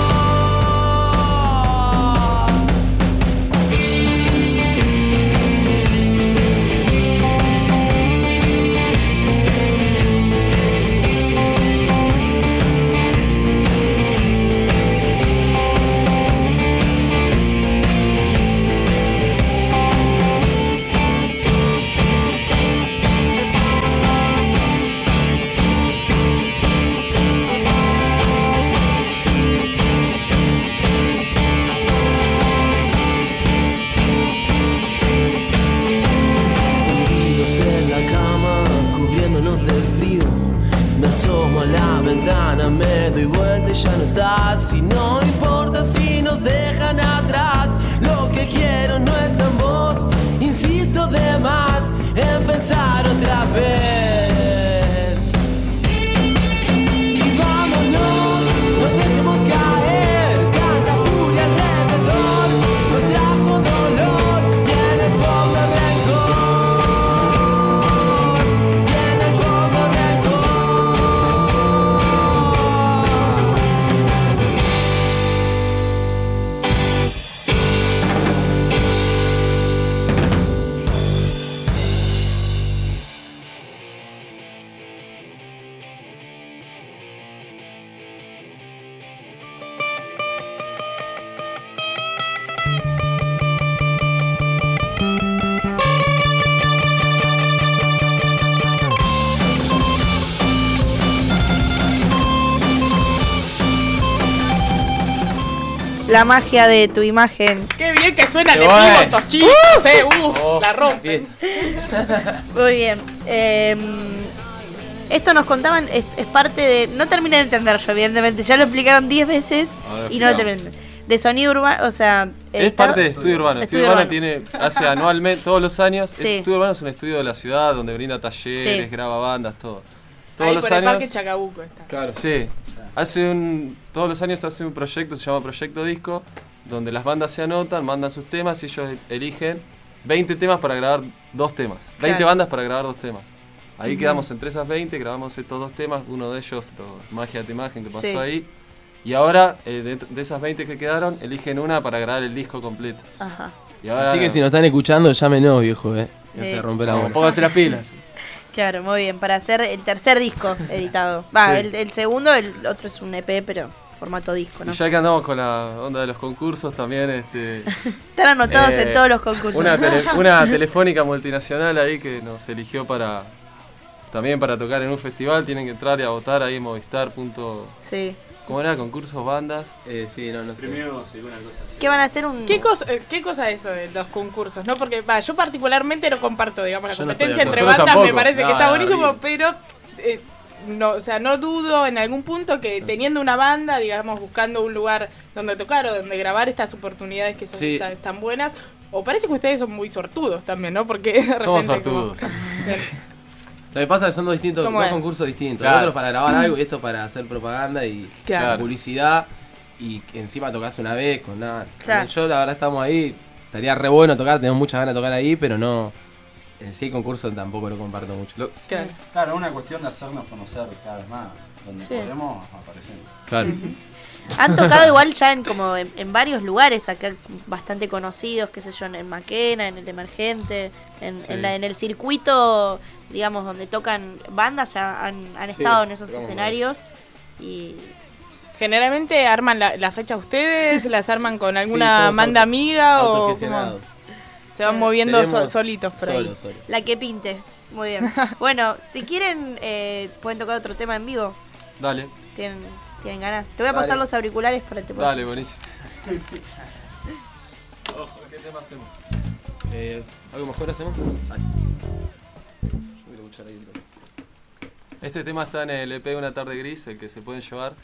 Tendidos en la cama, cubriéndonos del frío. Me asomo a la ventana, me doy vuelta y ya no estás. Y no importa si nos dejan atrás. Lo que quiero no está en vos, insisto de más en pensar otra vez. Y vámonos, no dejemos caer tanta furia alrededor. Nos trajo dolor y en el fondo rencor. Y en el fondo rencor. La magia de tu imagen. Qué bien que suenan Qué en vivo bueno. estos chicos, eh. Uh, Oh, la rompen. Muy bien. Eh, esto nos contaban, es, es parte de. No terminé de entender yo, evidentemente. Ya lo explicaron diez veces Ahora y no lo explicamos. terminé de entender. De sonido urbano, o sea. Es está- parte de Estudio Urbano. Estudio, Estudio Urbano, Urbano. tiene, hace anualmente, todos los años. Sí. Estudio Urbano es un estudio de la ciudad donde brinda talleres, Sí. graba bandas, todo. Todos Ahí los por el años. Parque Chacabuco está. Claro. Sí. Hace un, todos los años hace un proyecto, se llama Proyecto Disco, donde las bandas se anotan, mandan sus temas y ellos eligen veinte temas para grabar dos temas. veinte Claro. bandas para grabar dos temas. Ahí Ujú. quedamos entre esas veinte, grabamos estos dos temas, uno de ellos, lo- Magia de tu imagen, que pasó Sí. ahí. Y ahora, eh, de, de esas veinte que quedaron, eligen una para grabar el disco completo. Ajá. Y ahora, Así que si nos están escuchando, llámenos, viejo, eh. Sí. Que se rompe la vamos, bola. pónganse las pilas. Claro, muy bien. Para hacer el tercer disco editado. Va, Sí. el, el segundo, el otro es un E P, pero formato disco, ¿no? Y ya que andamos con la onda de los concursos, también este, Están anotados eh, en todos los concursos. Una, tele- una telefónica multinacional ahí que nos eligió para también para tocar en un festival. Tienen que entrar y a votar ahí en Movistar. Punto, Sí. ¿Cómo era? Concursos, bandas. Eh, sí, no, no sé. Premios, alguna cosa así. ¿Qué van a hacer un...? ¿Qué cosa, eh, ¿Qué cosa es eso de los concursos? ¿No? Porque va, yo particularmente no comparto, digamos, la Yo no competencia estoy de entre acuerdo. bandas, Nosotros me tampoco. parece No, que está no, buenísimo, horrible. pero eh, no, o sea, no dudo en algún punto que teniendo una banda, digamos, buscando un lugar donde tocar o donde grabar estas oportunidades que son Sí. tan, tan buenas, o parece que ustedes son muy sortudos también, ¿no? Porque de repente Somos como- sortudos. Bien. Lo que pasa es que son dos distintos, ¿Cómo dos es? concursos distintos. Claro. El otro para grabar algo y esto para hacer propaganda y Claro. publicidad. Y que encima tocas una vez con nada. Claro. Yo la verdad estamos ahí. Estaría re bueno tocar, tenemos muchas ganas de tocar ahí, pero no. En sí el concurso tampoco lo comparto mucho. Lo- Claro. Claro, es una cuestión de hacernos conocer cada vez más. Donde Sí. podemos, aparecemos. claro. Han tocado igual ya en como en, en varios lugares acá bastante conocidos, qué sé yo, en Maquena, en el Emergente, en, Sí. en, la- en el circuito, digamos, donde tocan bandas, ya han, han Sí, estado en esos tocamos escenarios. Y Generalmente arman la, la fecha ustedes, las arman con alguna somos banda auto- amiga o autogestionados. cómo se van moviendo so- Tenemos- solitos por ahí. Solo, solo. la que pinte. Muy bien. Bueno, si quieren, eh, pueden tocar otro tema en vivo. Dale, Tienen, tienen ganas. Te voy a Dale. pasar los auriculares para que te puedas- dale, buenísimo. Ojo, ¿qué tema hacemos? Eh, ¿Algo mejor hacemos? Dale. Yo quiero escuchar ahí. Este tema está en el E P Una Tarde Gris, el que se pueden llevar.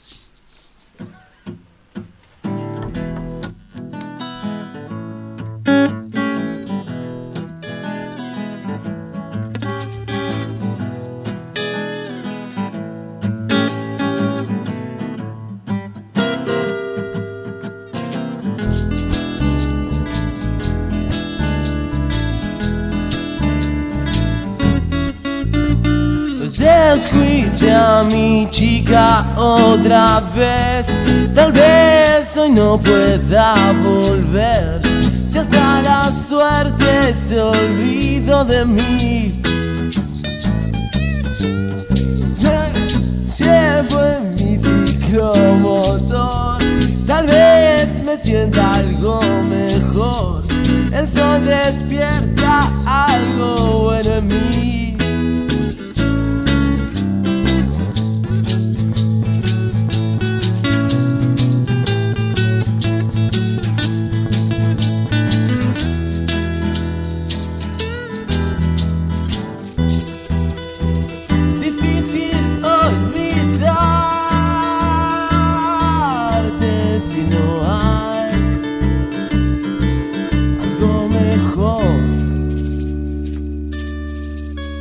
Descuide a mi chica otra vez. Tal vez hoy no pueda volver. Si hasta la suerte se olvidó de mí. Lle- Llevo en mi ciclomotor. Tal vez me sienta algo mejor. El sol despierta algo bueno en mí. Difícil olvidarte si no hay algo mejor.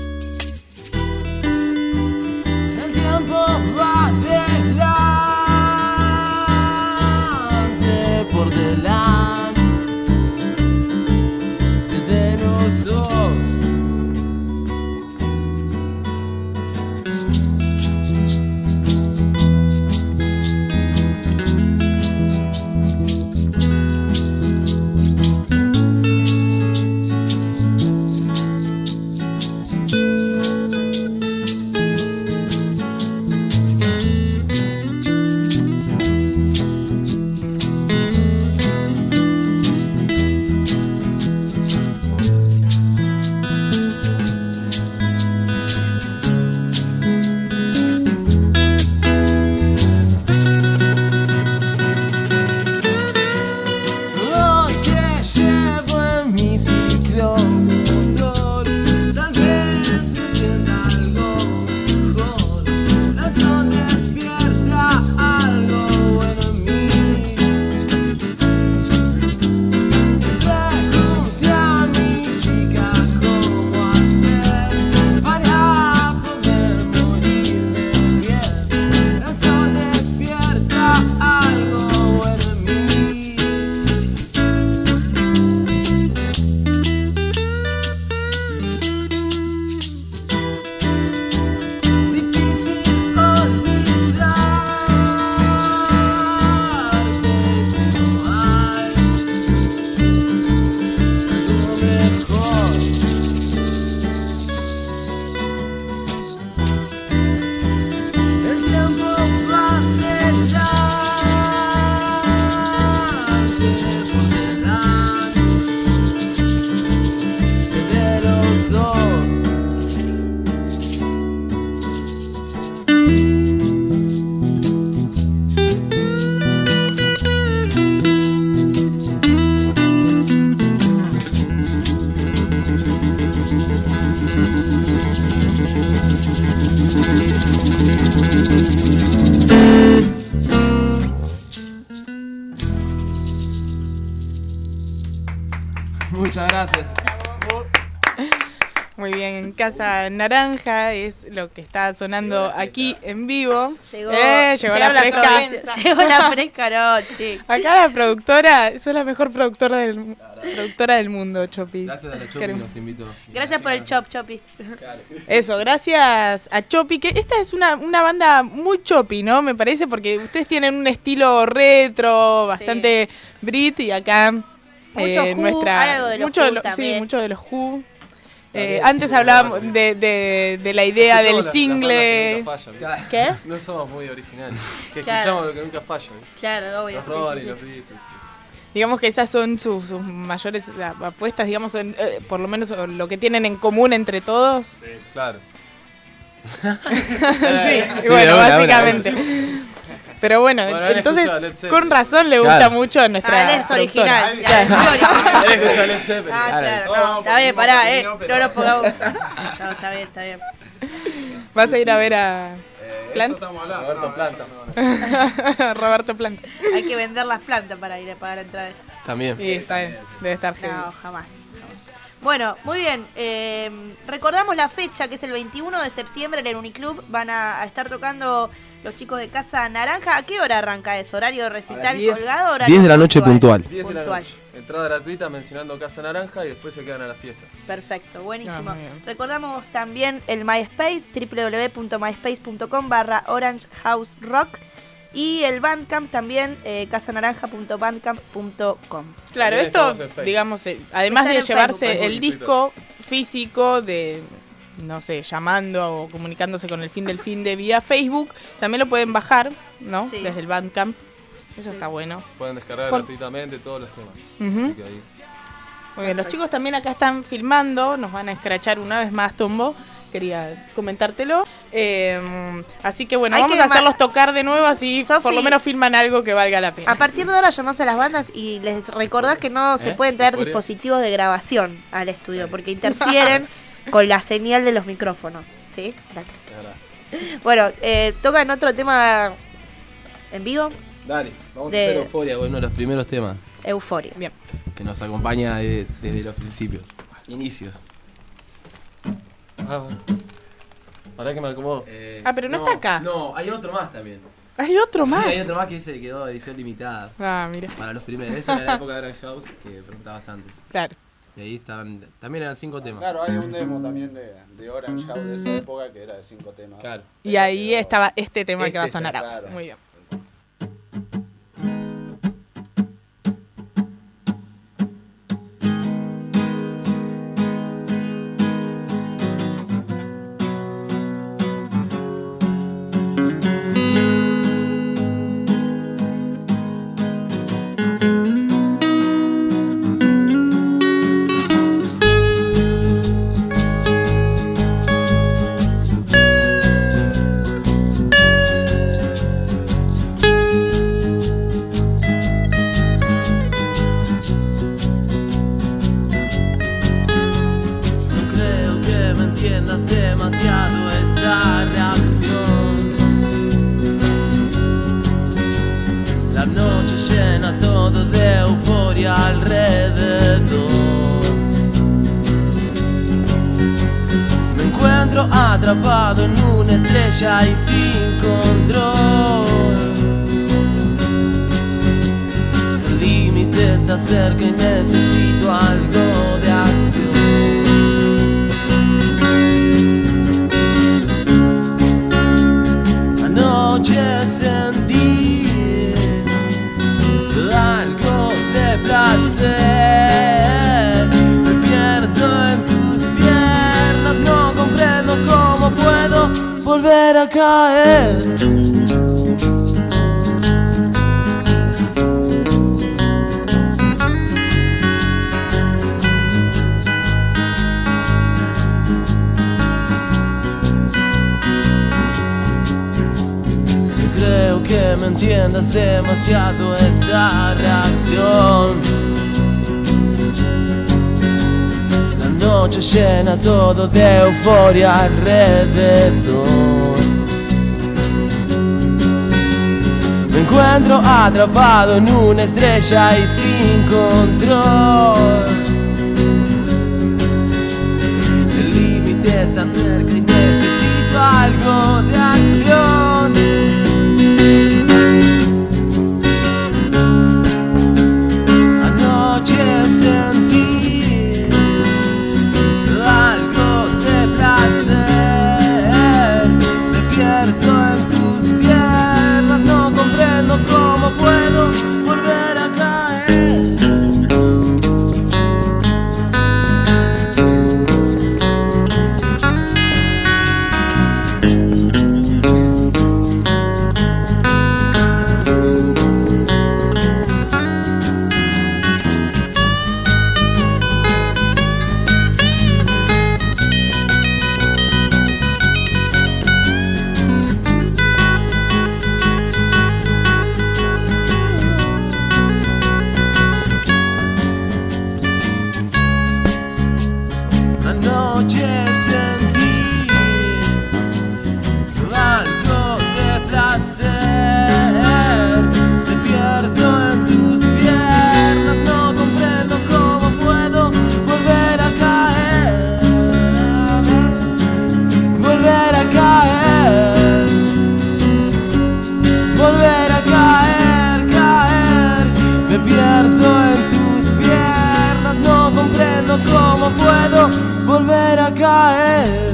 gracias. Muy bien, Casa Naranja es lo que está sonando aquí en vivo. Llegó, eh, llegó, llegó la la fresca. Provenza. Llegó la fresca, no, chico. Acá la productora, sos la mejor productora del, productora del mundo, Chopi. Gracias a la Chopi Queremos- nos invitó. Gracias por el chop, Chopi. Eso, gracias a Chopi, que esta es una, una banda muy Chopi, ¿no? Me parece, porque ustedes tienen un estilo retro, bastante Brit, y acá Mucho eh, Who, nuestra hay algo de los mucho Who de lo- sí, también. mucho de los Who. Eh, También, antes sí, hablábamos sí. de, de, de la idea del Escuchamos las- las single. bandas que nunca fallan, ¿Qué? ¿viste? No somos muy originales. Que Claro. escuchamos lo que nunca falla. ¿viste? Claro, obvio. Los sí, Rolling, sí, sí. los Beatles. sí. Digamos que esas son sus, sus mayores a- apuestas, digamos, en, eh, por lo menos o lo que tienen en común entre todos. Sí, claro. sí, Sí, bueno, de una, de básicamente. una. Pero bueno, Bueno, él entonces, escucha Led Zeppelin. con razón le gusta Claro. mucho a nuestra Ah, él es productora. original. Ya, es muy original. Él escucha Led Zeppelin. Ah, Claro. claro, No, no, está bien, porque pará, no, eh. no, No pero- nos pongamos. No, está bien, está bien. Vas a ir a ver a Eh, Plant. Eso estamos hablando. Roberto no, Planta. eso no, no. Roberto Plant. Hay que vender las plantas para ir a pagar entradas. También. Sí, está bien. Debe estar heavy. No, jamás. jamás. Bueno, muy bien. eh, recordamos la fecha, que es el veintiuno de septiembre en el Uniclub. Van a, a estar tocando los chicos de Casa Naranja. ¿A qué hora arranca eso? ¿Horario A recital las diez, colgado? ¿Horario diez de la noche puntual. diez de la Puntual. noche. Entrada gratuita mencionando Casa Naranja y después se quedan a la fiesta. Perfecto, buenísimo. Ah, muy bien. Recordamos también el MySpace, w w w punto myspace punto com barra Orange House Rock. Y el Bandcamp también, eh, casanaranja punto bandcamp punto com. Claro, También esto, estamos en Facebook. digamos, eh, además Están de en llevarse Facebook, el Facebook y disco físico de, no sé, llamando o comunicándose con el fin del fin de vía Facebook, también lo pueden bajar, ¿no? Sí. Desde el Bandcamp. Eso Sí. está bueno. Pueden descargar Por- gratuitamente todos los temas. Ujú. Así que ahí- Muy bien, los chicos también acá están filmando, nos van a escrachar una vez más, Tombo. Quería comentártelo. Eh, así que bueno, Hay vamos que a ma- hacerlos tocar de nuevo, así Sofi, por lo menos filman algo que valga la pena. A partir de ahora llamás a las bandas y les recordás que no se ¿Eh? pueden traer ¿Euforia? dispositivos de grabación al estudio porque interfieren con la señal de los micrófonos. ¿Sí? Gracias. es verdad. Bueno, eh, tocan otro tema en vivo, Dale, vamos De- a hacer Euforia, uno de los primeros temas Euforia. Bien. que nos acompaña de- desde los principios, inicios. Ah, bueno. Pará que me acomodo. Eh, Ah, pero no está acá. No, hay otro más también. Hay otro más. Sí, hay otro más que se quedó edición limitada. Ah, mira. Para los primeros. Esa era la época de Orange House que preguntabas antes. Claro. Y ahí estaban. También eran cinco temas. Claro, hay un demo también de, de Orange House de esa época que era de cinco temas. Claro. Y ahí Pero- estaba este tema Este que va a sonar tema, ahora. claro. Muy bien. No creo que me entiendas demasiado esta reacción. La noche llena todo de euforia alrededor. Me encuentro atrapado en una estrella y sin control. El límite está cerca y necesito algo de acción. Anoche sentí algo de placer. Me pierdo en tus piernas, no comprendo cómo puedo volver a caer. No creo que me entiendas demasiado esta reacción. La noche llena todo de euforia alrededor. Me encuentro atrapado en una estrella y sin control. está cerca y necesito algo de acción. Anoche sentí algo de placer, despierto en tus piernas, no comprendo cómo puedo volver a caer. Anoche sentí algo de placer, me pierdo en tus piernas, no comprendo cómo puedo volver a caer, volver a caer, volver a caer, caer, me pierdo en tus piernas, no comprendo cómo puedo volver a caer.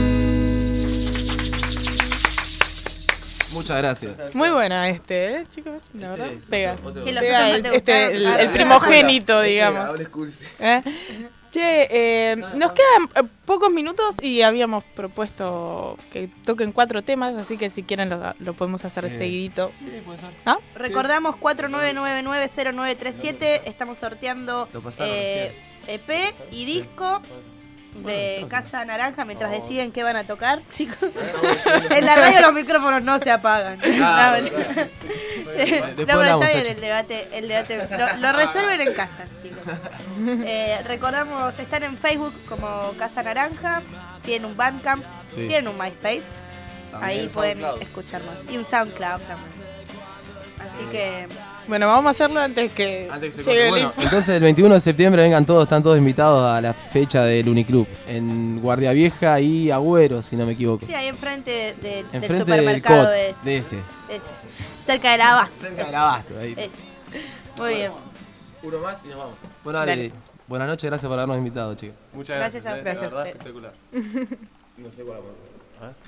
Muchas gracias. Muy buena este, ¿eh, chicos? La verdad, Este es pega. otro- otro- Que los Pega otros no el, te este, gustaron. el, Ah, el primogénito, Este, digamos. ahora excursi. ¿Eh? Che, eh, nos quedan eh, pocos minutos y habíamos propuesto que toquen cuatro temas, así que si quieren lo, lo podemos hacer Eh, seguidito. Sí, puede ser. ¿Ah? Recordamos cuatro nueve nueve nueve cero nueve tres siete. Estamos sorteando Lo pasaron eh, E P y disco de Casa Naranja mientras deciden qué van a tocar, chicos. En la radio los micrófonos no se apagan. Ah, No, verdad. mentira. Después No, pero hablamos, está bien Sachi. el debate, el debate lo, lo resuelven en casa, chicos. Eh, recordamos, están en Facebook como Casa Naranja, tienen un Bandcamp, Sí. tienen un MySpace, ahí También pueden SoundCloud. escuchar más. Y un SoundCloud también. Así que Bueno, vamos a hacerlo antes que Antes que se llegue corte. el Bueno, info. entonces el veintiuno de septiembre vengan todos, están todos invitados a la fecha del Uniclub en Guardia Vieja y Agüero, si no me equivoco. sí, ahí enfrente de- del Enfrente del supermercado C O T, ese. de ese. Ese. Cerca del abasto. Cerca del abasto, ahí. Ese. Muy bien. Uno más y nos vamos. Bueno, dale. Dale. Buenas noches, gracias por habernos invitado, chicos. Muchas Gracias gracias. a eh, ustedes. de verdad, Gracias a espectacular. No sé cuál vamos a hacer. A ver.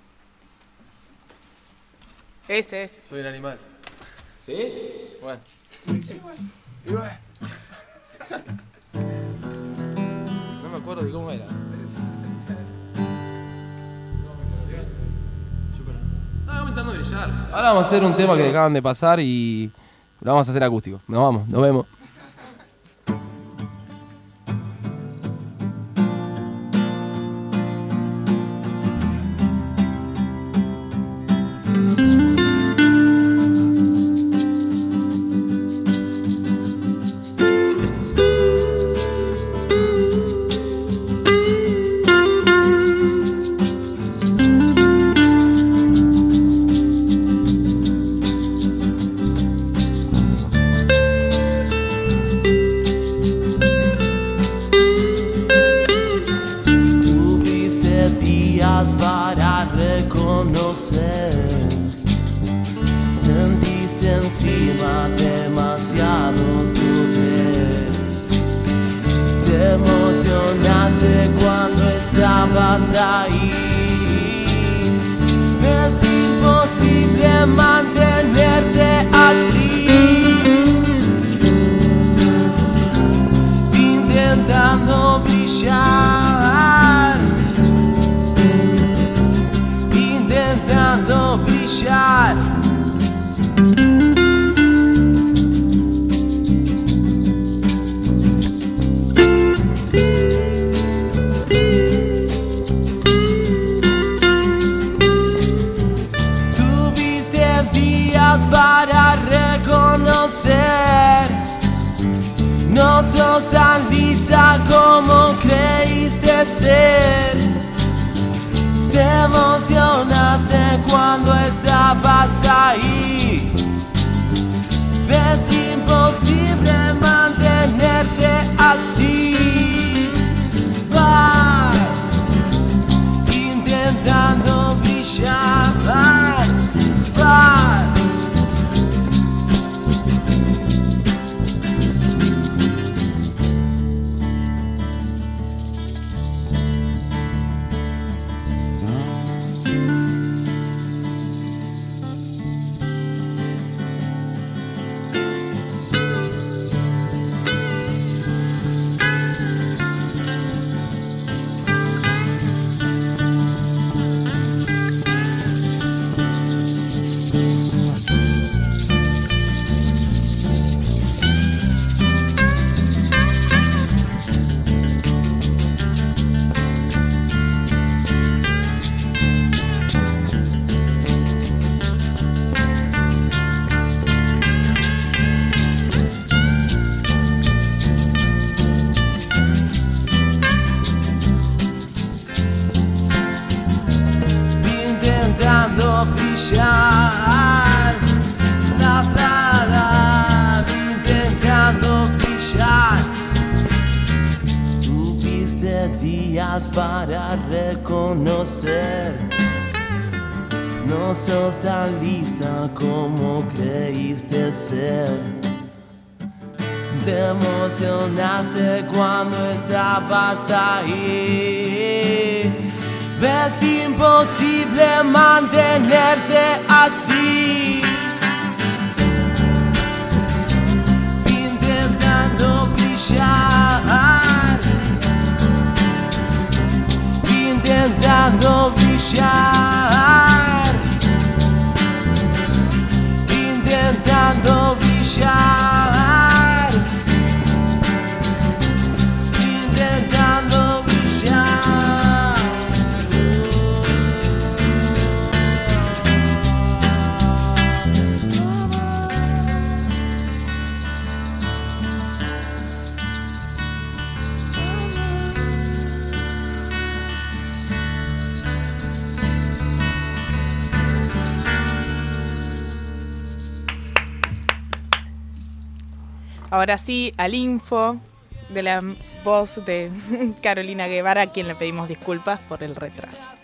Ese, ese. Soy un animal. ¿Sí? Bueno. No me acuerdo de cómo era. Estaba aumentando a brillar. Ahora vamos a hacer un tema que acaban de pasar y lo vamos a hacer acústico. Nos vamos, nos vemos. Tuviste días para reconocer, sentiste encima demasiado poder, te emocionaste cuando estabas ahí, es imposible mantenerse así, intentando brillar, intentando brillar. Tuviste días para reconocer, no sos tan lista como creíste ser. Te emocionaste cuando estabas ahí. Es imposible mantenerse así. Vas intentando brillar, nada, intentando brillar. Tuviste días para reconocer, no sos tan lista como creíste ser. Te emocionaste cuando estabas ahí. Es imposible mantenerse así, intentando brillar, intentando brillar, intentando brillar, intentando brillar. Ahora sí, al info de la voz de Carolina Guevara, a quien le pedimos disculpas por el retraso.